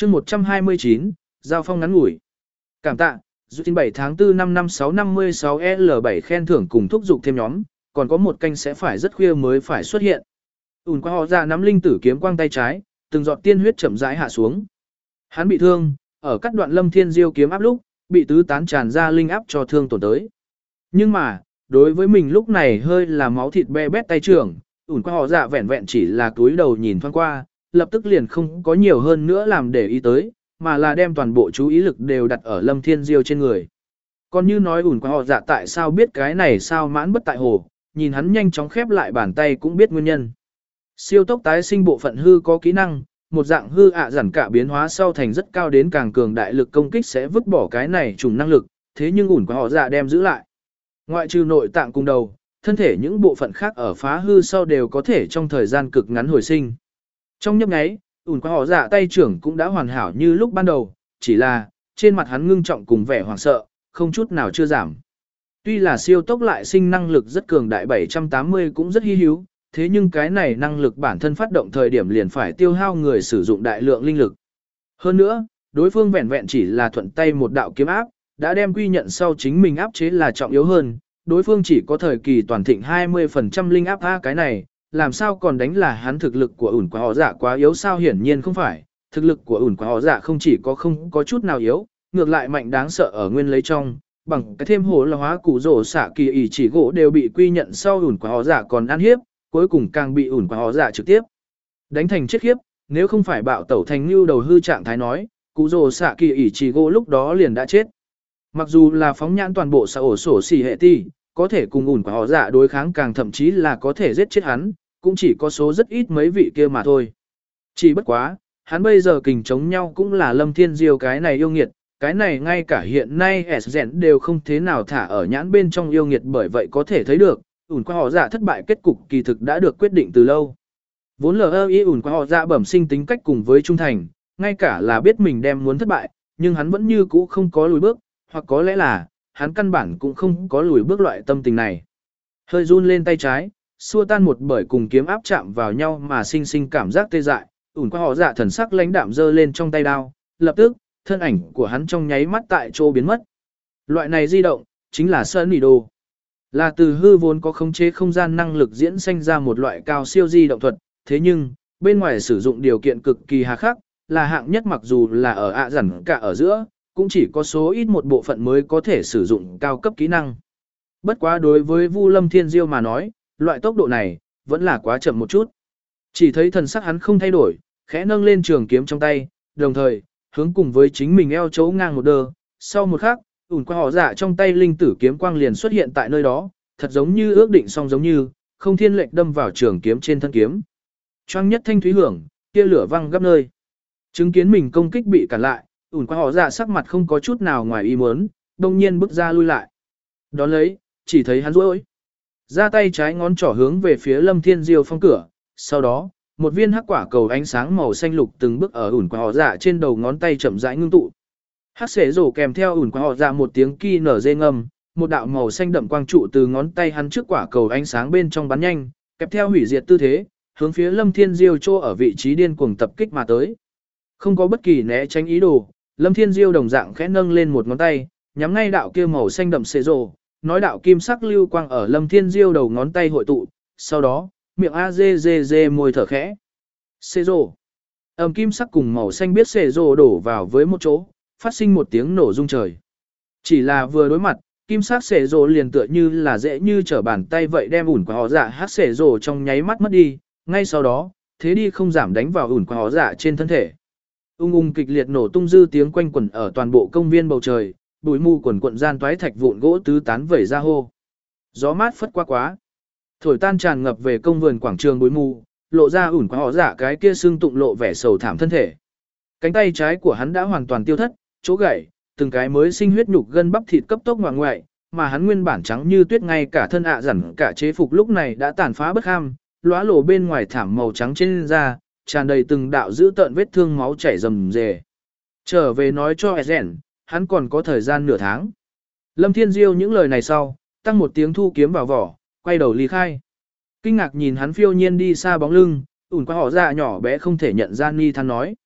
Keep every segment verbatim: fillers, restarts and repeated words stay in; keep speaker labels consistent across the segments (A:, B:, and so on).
A: chương một trăm hai mươi chín, giao phong ngắn ngủi. Cảm tạ, dự tin bảy tháng tư năm năm sáu năm mươi sáu L bảy khen thưởng cùng thúc giục thêm nhóm, còn có một canh sẽ phải rất khuya mới phải xuất hiện. Ủn qua họ ra nắm linh tử kiếm quang tay trái, từng giọt tiên huyết chậm rãi hạ xuống. Hắn bị thương, ở các đoạn Lâm Thiên Diêu kiếm áp lúc, bị tứ tán tràn ra linh áp cho thương tổn tới. Nhưng mà, đối với mình lúc này hơi là máu thịt be bét tay trưởng, ủn qua họ dạ vẹn vẹn chỉ là túi đầu nhìn thoáng qua, lập tức liền không có nhiều hơn nữa làm để ý tới, mà là đem toàn bộ chú ý lực đều đặt ở Lâm Thiên Diêu trên người. Còn như nói ủn qua họ dạ tại sao biết cái này sao mãn bất tại hồ, nhìn hắn nhanh chóng khép lại bàn tay cũng biết nguyên nhân. Siêu tốc tái sinh bộ phận hư có kỹ năng, một dạng hư ạ à giản cả biến hóa sau thành rất cao đến càng cường đại lực công kích sẽ vứt bỏ cái này trùng năng lực, thế nhưng ủn qua họ dạ đem giữ lại. Ngoại trừ nội tạng cùng đầu, thân thể những bộ phận khác ở phá hư sau đều có thể trong thời gian cực ngắn hồi sinh. Trong nhấp nháy, ủn qua họ dạ tay trưởng cũng đã hoàn hảo như lúc ban đầu, chỉ là trên mặt hắn ngưng trọng cùng vẻ hoảng sợ, không chút nào chưa giảm. Tuy là siêu tốc lại sinh năng lực rất cường đại bảy trăm tám mươi cũng rất hi hữu, thế nhưng cái này năng lực bản thân phát động thời điểm liền phải tiêu hao người sử dụng đại lượng linh lực. Hơn nữa, đối phương vẹn vẹn chỉ là thuận tay một đạo kiếm áp, đã đem quy nhận sau chính mình áp chế là trọng yếu hơn, đối phương chỉ có thời kỳ toàn thịnh hai mươi phần trăm linh áp a cái này, làm sao còn đánh là hắn thực lực của ủn quả họ dạ quá yếu sao hiển nhiên không phải, thực lực của ủn quả họ dạ không chỉ có không có chút nào yếu, ngược lại mạnh đáng sợ ở nguyên lấy trong, bằng cái thêm hồ là hóa củ rổ xạ kỳ ỷ chỉ gỗ đều bị quy nhận sau ủn quả họ dạ còn ăn hiếp, cuối cùng càng bị ủn quả họ dạ trực tiếp đánh thành chết khiếp, nếu không phải bạo tẩu thành lưu đầu hư trạng thái nói, củ rổ xạ kỳ ỷ chỉ gỗ lúc đó liền đã chết. Mặc dù là phóng nhãn toàn bộ xã ổ sổ xỉ hệ ti, có thể cùng ủn quả họ dạ đối kháng càng thậm chí là có thể giết chết hắn, cũng chỉ có số rất ít mấy vị kia mà thôi. Chỉ bất quá, hắn bây giờ kình chống nhau cũng là Lâm Thiên Diêu cái này yêu nghiệt, cái này ngay cả hiện nay S Z đều không thế nào thả ở nhãn bên trong yêu nghiệt bởi vậy có thể thấy được, ủn qua họ dạ thất bại kết cục kỳ thực đã được quyết định từ lâu. Vốn lờ ý ủn qua họ dạ bẩm sinh tính cách cùng với trung thành, ngay cả là biết mình đem muốn thất bại, nhưng hắn vẫn như cũ không có lùi bước, hoặc có lẽ là, hắn căn bản cũng không có lùi bước loại tâm tình này. Hơi run lên tay trái, xua tan một bởi cùng kiếm áp chạm vào nhau mà sinh sinh cảm giác tê dại, ủn qua họ dạ thần sắc lãnh đạm giơ lên trong tay đao, lập tức, thân ảnh của hắn trong nháy mắt tại chỗ biến mất. Loại này di động, chính là Sơn Nỉ Đồ. Là từ hư vốn có khống chế không gian năng lực diễn sinh ra một loại cao siêu di động thuật, thế nhưng, bên ngoài sử dụng điều kiện cực kỳ hà khắc, là hạng nhất mặc dù là ở ạ dằn cả ở giữa, cũng chỉ có số ít một bộ phận mới có thể sử dụng cao cấp kỹ năng. Bất quá đối với Vu Lâm Thiên Diêu mà nói, loại tốc độ này, vẫn là quá chậm một chút. Chỉ thấy thần sắc hắn không thay đổi, khẽ nâng lên trường kiếm trong tay, đồng thời, hướng cùng với chính mình eo chấu ngang một đơ, sau một khắc, ủn qua họ dạ trong tay linh tử kiếm quang liền xuất hiện tại nơi đó, thật giống như ước định xong giống như, không thiên lệnh đâm vào trường kiếm trên thân kiếm. Choang nhất thanh thúy hưởng, kia lửa văng gấp nơi. Chứng kiến mình công kích bị cản lại, ủn qua họ dạ sắc mặt không có chút nào ngoài ý muốn, đông nhiên bước ra lui lại. Đón lấy, chỉ thấy hắn rối ra tay trái ngón trỏ hướng về phía Lâm Thiên Diêu phong cửa, sau đó, một viên hắc quả cầu ánh sáng màu xanh lục từng bước ở ủn qua họ dạ trên đầu ngón tay chậm rãi ngưng tụ. Hắc xế rổ kèm theo ủn qua họ dạ một tiếng ki nở dê ngâm, một đạo màu xanh đậm quang trụ từ ngón tay hắn trước quả cầu ánh sáng bên trong bắn nhanh, kèm theo hủy diệt tư thế, hướng phía Lâm Thiên Diêu chỗ ở vị trí điên cuồng tập kích mà tới. Không có bất kỳ né tránh ý đồ, Lâm Thiên Diêu đồng dạng khẽ nâng lên một ngón tay, nhắm ngay đạo kia màu xanh đậm xế rổ, nói đạo kim sắc lưu quang ở Lâm Thiên Diêu đầu ngón tay hội tụ, sau đó, miệng a dê dê dê môi thở khẽ. Xế rổ. Ầm kim sắc cùng màu xanh biết xế rổ đổ vào với một chỗ, phát sinh một tiếng nổ rung trời. Chỉ là vừa đối mặt, kim sắc xế rổ liền tựa như là dễ như trở bàn tay vậy đem ủn qua họ dạ hát xế rổ trong nháy mắt mất đi, ngay sau đó, thế đi không giảm đánh vào ủn qua họ dạ trên thân thể. Ung ung kịch liệt nổ tung dư tiếng quanh quẩn ở toàn bộ công viên bầu trời, bụi mù quần quận gian toái thạch vụn gỗ tứ tán vẩy ra hô. Gió mát phất qua quá, thổi tan tràn ngập về công vườn quảng trường bụi mù, lộ ra ủn qua họ dạ cái kia xương tụng lộ vẻ sầu thảm thân thể. Cánh tay trái của hắn đã hoàn toàn tiêu thất, chỗ gãy, từng cái mới sinh huyết nhục gân bắp thịt cấp tốc ngoại ngoại, mà hắn nguyên bản trắng như tuyết ngay cả thân ạ dặn cả chế phục lúc này đã tàn phá bất ham, lóa lộ bên ngoài thảm màu trắng trên da, tràn đầy từng đạo dữ tợn vết thương máu chảy rầm rề. Trở về nói cho Ezen, hắn còn có thời gian nửa tháng. Lâm Thiên Diêu những lời này sau, tăng một tiếng thu kiếm vào vỏ, quay đầu ly khai. Kinh ngạc nhìn hắn phiêu nhiên đi xa bóng lưng, ủn qua họ dạ nhỏ bé không thể nhận ra ni than nói.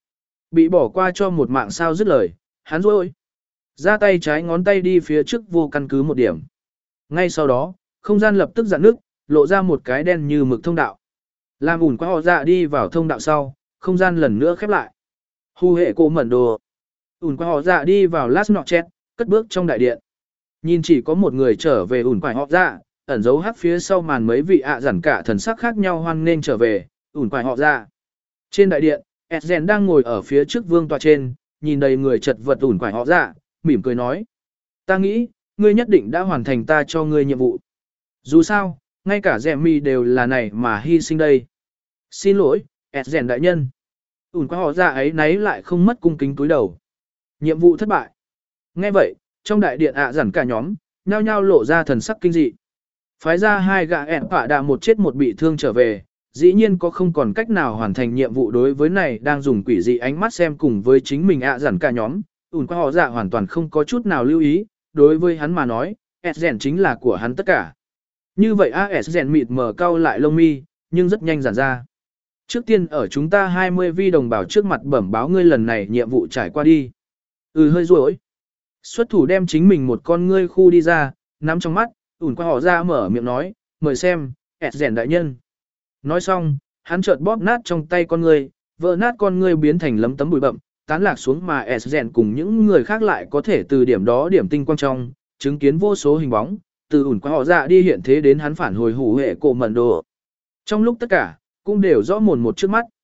A: Bị bỏ qua cho một mạng sao dứt lời, hắn rôi. Ra tay trái ngón tay đi phía trước vô căn cứ một điểm. Ngay sau đó, không gian lập tức giãn nước, lộ ra một cái đen như mực thông đạo. Làm ủn qua họ dạ đi vào thông đạo sau, không gian lần nữa khép lại. Hu hệ cô mẩn đồ. Ủn qua họ dạ đi vào last notchet, cất bước trong đại điện. Nhìn chỉ có một người trở về ủn qua họ dạ, ẩn dấu hắc phía sau màn mấy vị ạ à dặn cả thần sắc khác nhau hoan nên trở về, ủn qua họ dạ. Trên đại điện, Esgen đang ngồi ở phía trước vương tọa trên, nhìn đầy người chật vật ủn qua họ dạ, mỉm cười nói. Ta nghĩ, ngươi nhất định đã hoàn thành ta cho ngươi nhiệm vụ. Dù sao, ngay cả dẹm mi đều là này mà hy sinh đây. Xin lỗi, Esgen đại nhân. Ủn qua họ dạ ấy nấy lại không mất cung kính túi đầu. Nhiệm vụ thất bại. Nghe vậy, trong đại điện ạ à dặn cả nhóm, nhao nhao lộ ra thần sắc kinh dị. Phái ra hai gã ẹn phạ đạ một chết một bị thương trở về, dĩ nhiên có không còn cách nào hoàn thành nhiệm vụ đối với này đang dùng quỷ dị ánh mắt xem cùng với chính mình ạ à dặn cả nhóm. Ủn qua họ dạ hoàn toàn không có chút nào lưu ý, đối với hắn mà nói, Esgen chính là của hắn tất cả. Như vậy a Esgen mịt mờ cau lại lông mi, nhưng rất nhanh giản ra. Trước tiên ở chúng ta hai mươi vi đồng bào trước mặt bẩm báo ngươi lần này nhiệm vụ trải qua đi. Ừ hơi rối. Xuất thủ đem chính mình một con ngươi khu đi ra, nắm trong mắt, ủn qua họ ra mở miệng nói, mời xem, Esgen đại nhân. Nói xong, hắn chợt bóp nát trong tay con ngươi, vỡ nát con ngươi biến thành lấm tấm bụi bậm, tán lạc xuống mà Esgen cùng những người khác lại có thể từ điểm đó điểm tinh quang trong, chứng kiến vô số hình bóng, từ ủn qua họ ra đi hiện thế đến hắn phản hồi hủ hệ cổ mẩn đồ. Trong lúc tất cả, cũng đều rõ mồn một trước mắt.